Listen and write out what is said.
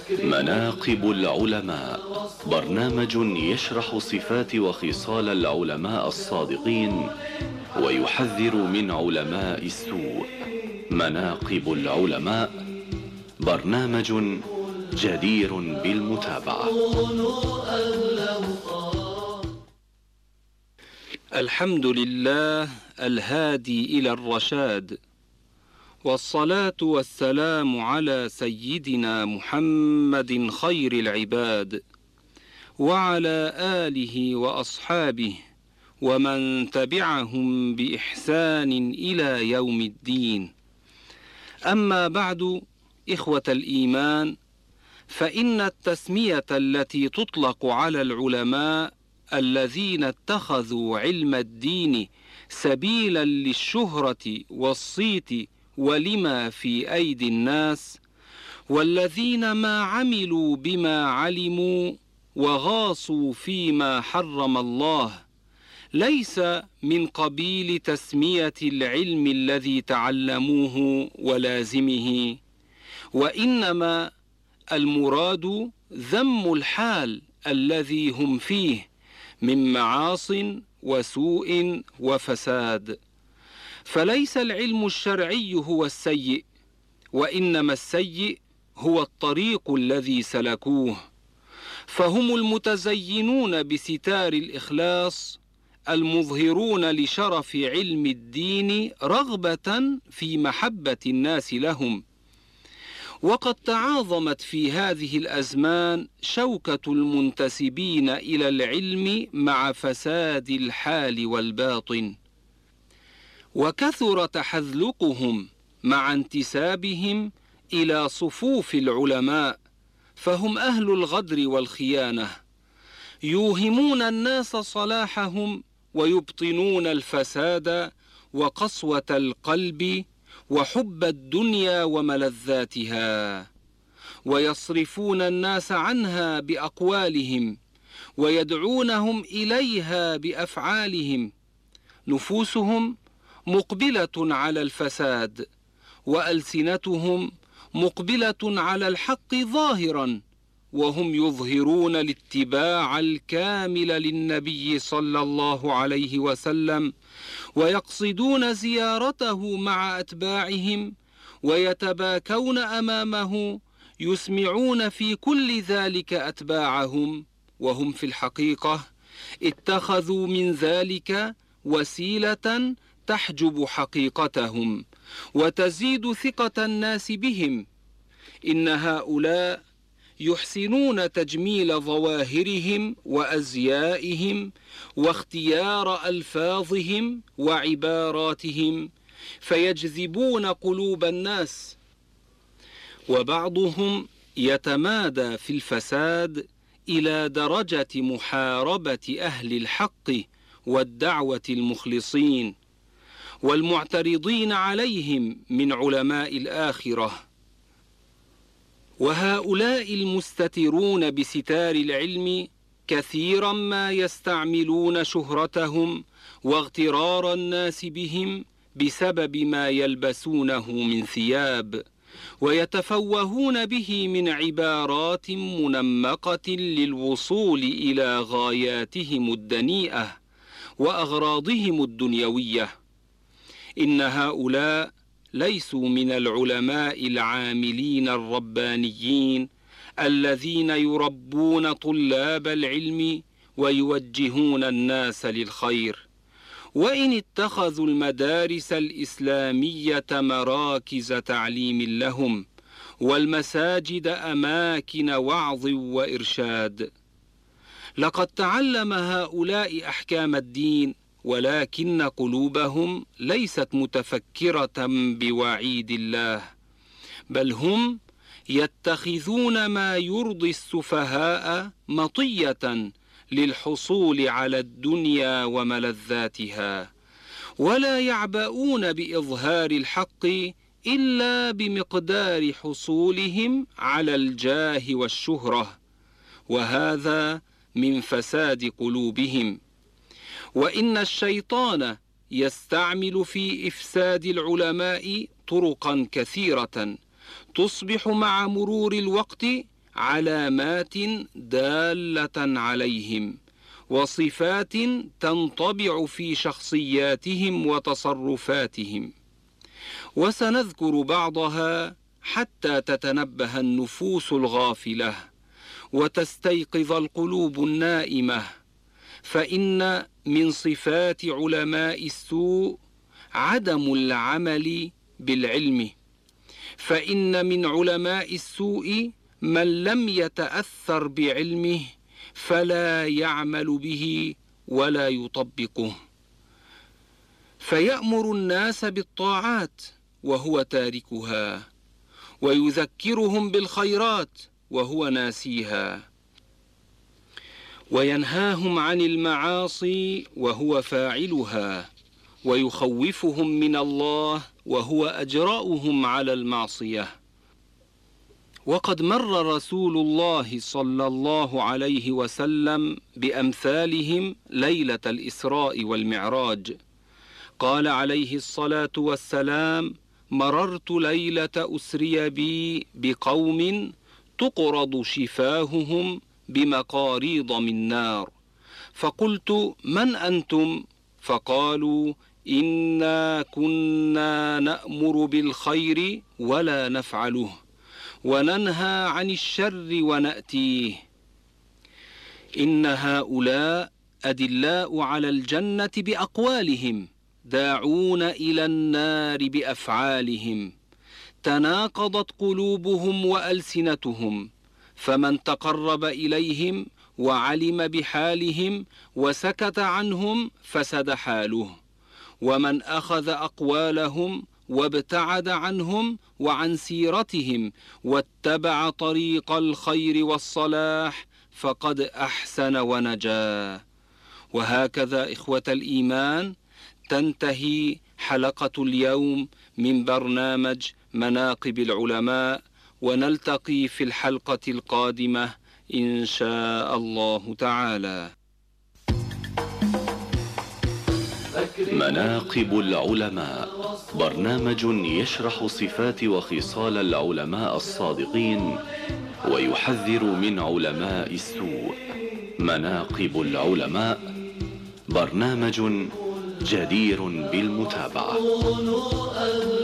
مناقب العلماء، برنامج يشرح صفات وخصال العلماء الصادقين ويحذر من علماء السوء. مناقب العلماء برنامج جدير بالمتابعة. الحمد لله الهادي إلى الرشاد، والصلاة والسلام على سيدنا محمد خير العباد، وعلى آله وأصحابه ومن تبعهم بإحسان إلى يوم الدين. أما بعد، إخوة الإيمان، فإن التسمية التي تطلق على العلماء الذين اتخذوا علم الدين سبيلا للشهرة والصيت ولما في أيدي الناس، والذين ما عملوا بما علموا وغاصوا فيما حرم الله، ليس من قبيل تسمية العلم الذي تعلموه ولازمه، وإنما المراد ذم الحال الذي هم فيه من معاص وسوء وفساد. فليس العلم الشرعي هو السيء، وإنما السيء هو الطريق الذي سلكوه. فهم المتزينون بستار الإخلاص، المظهرون لشرف علم الدين رغبة في محبة الناس لهم. وقد تعاظمت في هذه الأزمان شوكة المنتسبين إلى العلم مع فساد الحال والباطن، وكثر تحذلقهم مع انتسابهم إلى صفوف العلماء، فهم أهل الغدر والخيانة، يوهمون الناس صلاحهم ويبطنون الفساد وقسوة القلب وحب الدنيا وملذاتها، ويصرفون الناس عنها بأقوالهم ويدعونهم إليها بأفعالهم. نفوسهم مقبلة على الفساد، وألسنتهم مقبلة على الحق ظاهرا، وهم يظهرون الاتباع الكامل للنبي صلى الله عليه وسلم، ويقصدون زيارته مع أتباعهم، ويتباكون أمامه، يسمعون في كل ذلك أتباعهم، وهم في الحقيقة اتخذوا من ذلك وسيلة تحجب حقيقتهم وتزيد ثقة الناس بهم. إن هؤلاء يحسنون تجميل ظواهرهم وأزيائهم واختيار ألفاظهم وعباراتهم، فيجذبون قلوب الناس، وبعضهم يتمادى في الفساد إلى درجة محاربة أهل الحق والدعوة المخلصين والمعترضين عليهم من علماء الآخرة. وهؤلاء المستترون بستار العلم كثيرا ما يستعملون شهرتهم واغترار الناس بهم بسبب ما يلبسونه من ثياب، ويتفوهون به من عبارات منمقة للوصول إلى غاياتهم الدنيئة وأغراضهم الدنيوية. إن هؤلاء ليسوا من العلماء العاملين الربانيين الذين يربون طلاب العلم ويوجهون الناس للخير. وإن اتخذوا المدارس الإسلامية مراكز تعليم لهم، والمساجد أماكن وعظ وإرشاد، لقد تعلم هؤلاء أحكام الدين، ولكن قلوبهم ليست متفكرة بوعيد الله، بل هم يتخذون ما يرضي السفهاء مطية للحصول على الدنيا وملذاتها، ولا يعبؤون بإظهار الحق إلا بمقدار حصولهم على الجاه والشهرة، وهذا من فساد قلوبهم. وإن الشيطان يستعمل في إفساد العلماء طرقا كثيرة تصبح مع مرور الوقت علامات دالة عليهم وصفات تنطبع في شخصياتهم وتصرفاتهم، وسنذكر بعضها حتى تتنبه النفوس الغافلة وتستيقظ القلوب النائمة. فإن من صفات علماء السوء عدم العمل بالعلم، فإن من علماء السوء من لم يتأثر بعلمه فلا يعمل به ولا يطبقه، فيأمر الناس بالطاعات وهو تاركها، ويذكرهم بالخيرات وهو ناسيها، وينهاهم عن المعاصي وهو فاعلها، ويخوفهم من الله وهو أجرأهم على المعصية. وقد مر رسول الله صلى الله عليه وسلم بأمثالهم ليلة الإسراء والمعراج. قال عليه الصلاة والسلام: مررت ليلة أسري بي بقوم تقرض شفاههم بمقاريض من نار، فقلت: من أنتم؟ فقالوا: إنا كنا نأمر بالخير ولا نفعله، وننهى عن الشر ونأتيه. إن هؤلاء أدلاء على الجنة بأقوالهم، داعون إلى النار بأفعالهم، تناقضت قلوبهم وألسنتهم، فمن تقرب إليهم وعلم بحالهم وسكت عنهم فسد حاله، ومن أخذ أقوالهم وابتعد عنهم وعن سيرتهم واتبع طريق الخير والصلاح فقد أحسن ونجا. وهكذا إخوة الإيمان تنتهي حلقة اليوم من برنامج مناقب العلماء، ونلتقي في الحلقة القادمة إن شاء الله تعالى. مناقب العلماء، برنامج يشرح صفات وخصال العلماء الصادقين ويحذر من علماء السوء. مناقب العلماء برنامج جدير بالمتابعة.